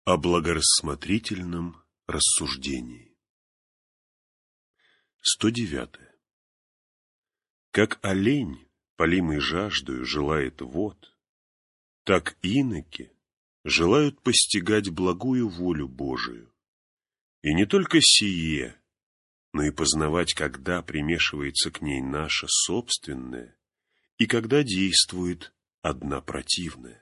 О благорассмотрительном рассуждении. 109. Как олень, полимый жаждою, желает вод, так иноки желают постигать благую волю Божию. И не только сие, но и познавать, когда примешивается к ней наша собственная, и когда действует одна противная.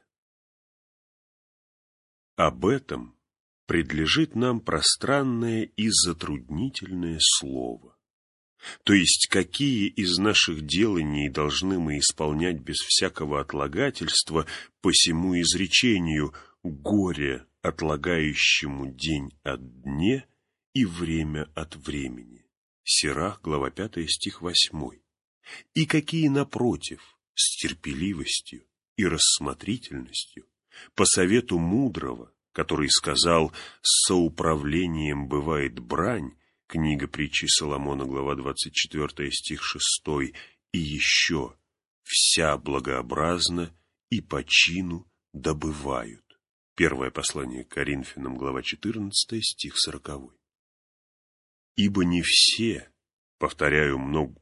Об этом предлежит нам пространное и затруднительное слово. То есть, какие из наших деланий должны мы исполнять без всякого отлагательства по сему изречению «горе, отлагающему день от дне и время от времени». Сирах, глава 5, стих 8. И какие, напротив, с терпеливостью и рассмотрительностью, по совету мудрого, который сказал «с соуправлением бывает брань», книга притчи Соломона, глава 24, стих 6, и еще «вся благообразна и по чину добывают». Первое послание к Коринфянам, глава 14, стих 40. Ибо не все, повторяю,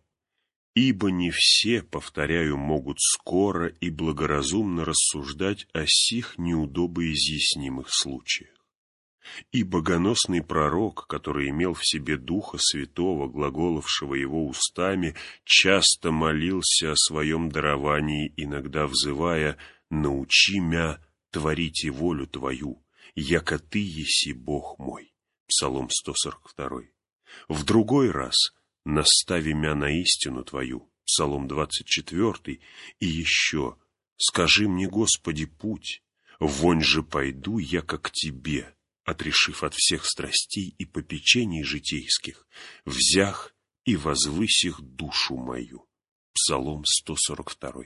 могут скоро и благоразумно рассуждать о сих неудобоизъяснимых случаях. И богоносный пророк, который имел в себе Духа Святого, глаголовшего его устами, часто молился о своем даровании, иногда взывая «научи мя творить и волю Твою, яко Ты еси Бог мой». Псалом 142. В другой раз «настави мя на истину Твою», Псалом 24, и еще «скажи мне, Господи, путь, вонь же пойду, яко к Тебе, отрешив от всех страстей и попечений житейских, взях и возвысих душу мою». Псалом 142.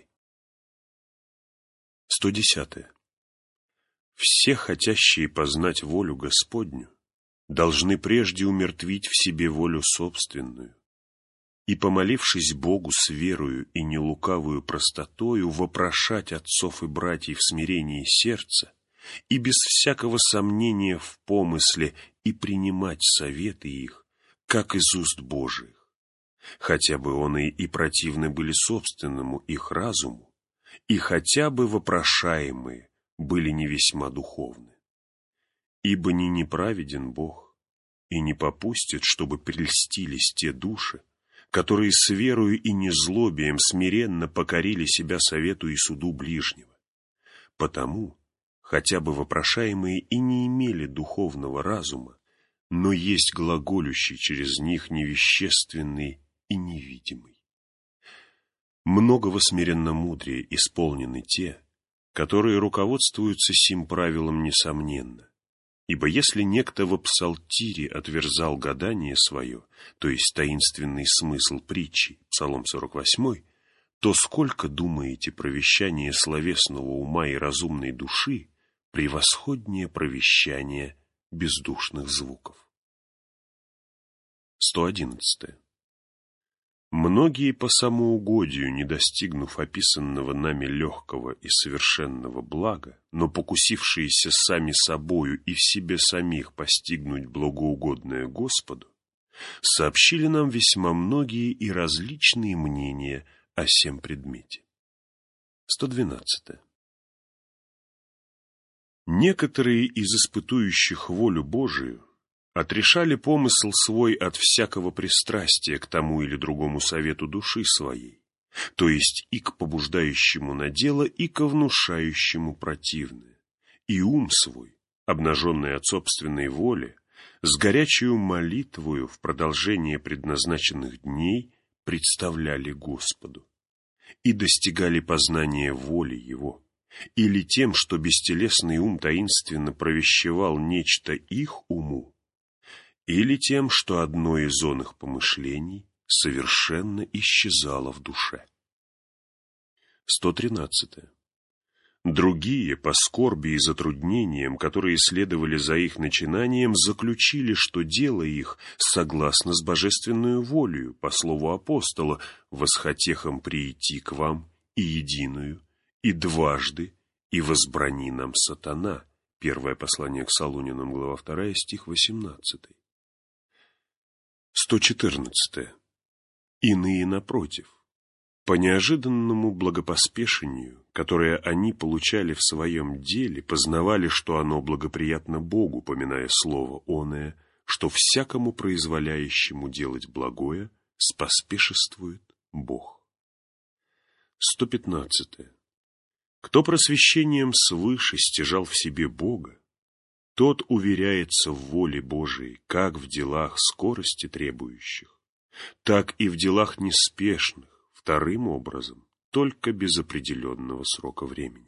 110. Все хотящие познать волю Господню должны прежде умертвить в себе волю собственную, и, помолившись Богу с верою и нелукавую простотою, вопрошать отцов и братьев в смирении сердца, и без всякого сомнения в помысле, и принимать советы их, как из уст Божиих, хотя бы оные и противны были собственному их разуму, и хотя бы вопрошаемые были не весьма духовны. Ибо не неправеден Бог, и не попустит, чтобы прельстились те души, которые с верою и незлобием смиренно покорили себя совету и суду ближнего. Потому, хотя бы вопрошаемые и не имели духовного разума, но есть глаголющий через них невещественный и невидимый. Многого смиренно мудрее исполнены те, которые руководствуются сим правилом несомненно. Ибо если некто в псалтире отверзал гадание свое, то есть таинственный смысл притчи, Псалом 48, то сколько, думаете, провещание словесного ума и разумной души превосходнее провещания бездушных звуков? 111. Многие по самоугодию, не достигнув описанного нами легкого и совершенного блага, но покусившиеся сами собою и в себе самих постигнуть благоугодное Господу, сообщили нам весьма многие и различные мнения о сем предмете. 112. Некоторые из испытующих волю Божию отрешали помысл свой от всякого пристрастия к тому или другому совету души своей, то есть и к побуждающему на дело, и ко внушающему противное, и ум свой, обнаженный от собственной воли, с горячую молитвою в продолжение предназначенных дней представляли Господу, и достигали познания воли Его, или тем, что бестелесный ум таинственно провещевал нечто их уму, или тем, что одно из оных помышлений совершенно исчезало в душе. 113. Другие, по скорби и затруднениям, которые следовали за их начинанием, заключили, что дело их согласно с божественную волею, по слову апостола, восхотехом прийти к вам и единую, и дважды, и возбрани нам сатана. Первое послание к Солунянам, глава 2, стих 18. 114. Иные, напротив, по неожиданному благопоспешению, которое они получали в своем деле, познавали, что оно благоприятно Богу, поминая слово оное, что всякому произволяющему делать благое споспешествует Бог. 115. Кто просвещением свыше стяжал в себе Бога, тот уверяется в воле Божией, как в делах скорости требующих, так и в делах неспешных, вторым образом, только без определенного срока времени.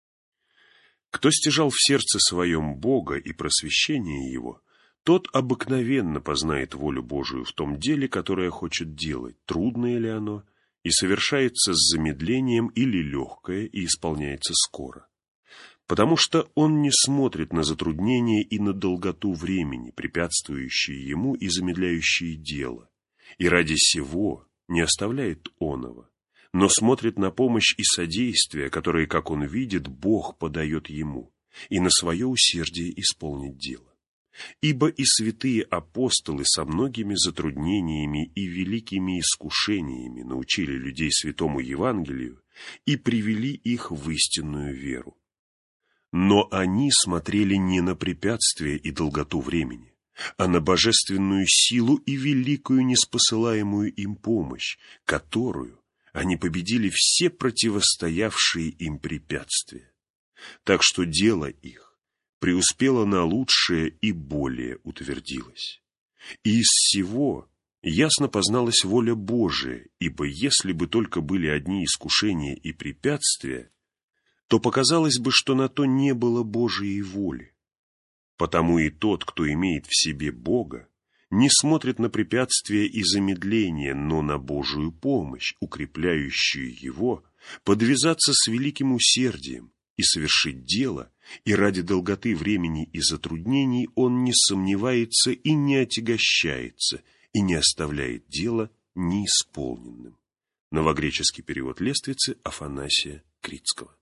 Кто стяжал в сердце своем Бога и просвещение Его, тот обыкновенно познает волю Божию в том деле, которое хочет делать, трудное ли оно, и совершается с замедлением или легкое, и исполняется скоро. Потому что он не смотрит на затруднения и на долготу времени, препятствующие ему и замедляющие дело, и ради сего не оставляет оного, но смотрит на помощь и содействие, которые, как он видит, Бог подает ему, и на свое усердие исполнить дело. Ибо и святые апостолы со многими затруднениями и великими искушениями научили людей святому Евангелию и привели их в истинную веру. Но они смотрели не на препятствия и долготу времени, а на божественную силу и великую неспосылаемую им помощь, которую они победили все противостоявшие им препятствия. Так что дело их преуспело на лучшее и более утвердилось. И из всего ясно позналась воля Божия, ибо если бы только были одни искушения и препятствия, то показалось бы, что на то не было Божией воли. Потому и тот, кто имеет в себе Бога, не смотрит на препятствия и замедления, но на Божию помощь, укрепляющую его, подвязаться с великим усердием и совершить дело, и ради долготы времени и затруднений он не сомневается и не отягощается, и не оставляет дело неисполненным. Новогреческий перевод Лествицы Афанасия Критского.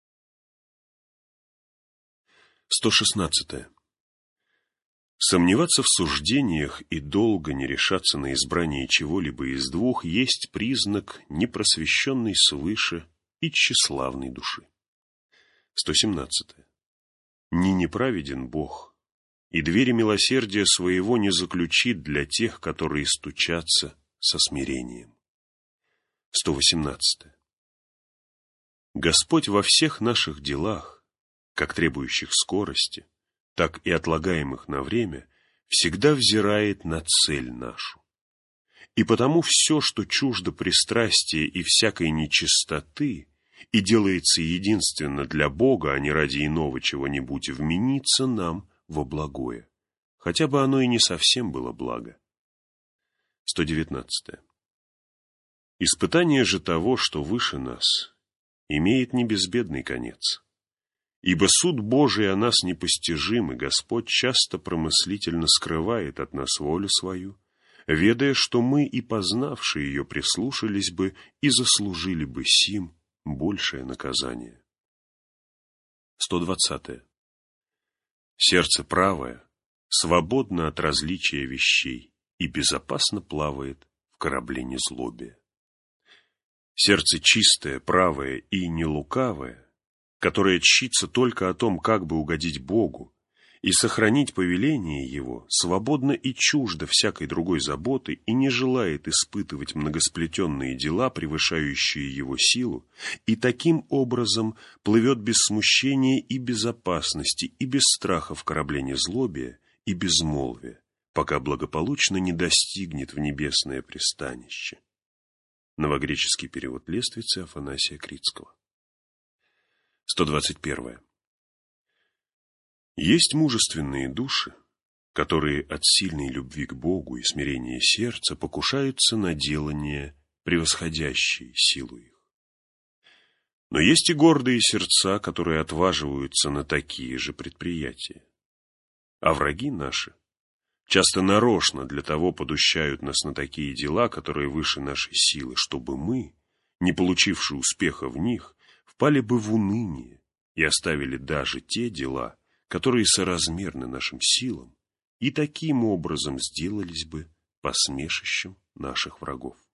116. Сомневаться в суждениях и долго не решаться на избрание чего-либо из двух есть признак непросвещенной свыше и тщеславной души. 117. Не неправеден Бог, и двери милосердия своего не заключит для тех, которые стучатся со смирением. 118. Господь во всех наших делах, как требующих скорости, так и отлагаемых на время, всегда взирает на цель нашу. И потому все, что чуждо пристрастия и всякой нечистоты, и делается единственно для Бога, а не ради иного чего-нибудь, вменится нам во благое, хотя бы оно и не совсем было благо. 119. Испытание же того, что выше нас, имеет не безбедный конец. Ибо суд Божий о нас непостижим, и Господь часто промыслительно скрывает от нас волю свою, ведая, что мы, и познавшие ее, прислушались бы и заслужили бы сим большее наказание. 120. Сердце правое свободно от различия вещей и безопасно плавает в корабле незлобия. Сердце чистое, правое и нелукавое, которое тщится только о том, как бы угодить Богу и сохранить повеление Его, свободно и чуждо всякой другой заботы и не желает испытывать многосплетенные дела, превышающие его силу, и таким образом плывет без смущения и безопасности и без страха в корабле незлобия и безмолвия, пока благополучно не достигнет в небесное пристанище. Новогреческий перевод Лествицы Афанасия Критского. 121. Есть мужественные души, которые от сильной любви к Богу и смирения сердца покушаются на делание, превосходящее силу их. Но есть и гордые сердца, которые отваживаются на такие же предприятия. А враги наши часто нарочно для того подущают нас на такие дела, которые выше нашей силы, чтобы мы, не получивши успеха в них, впали бы в уныние и оставили даже те дела, которые соразмерны нашим силам и таким образом сделались бы посмешищем наших врагов.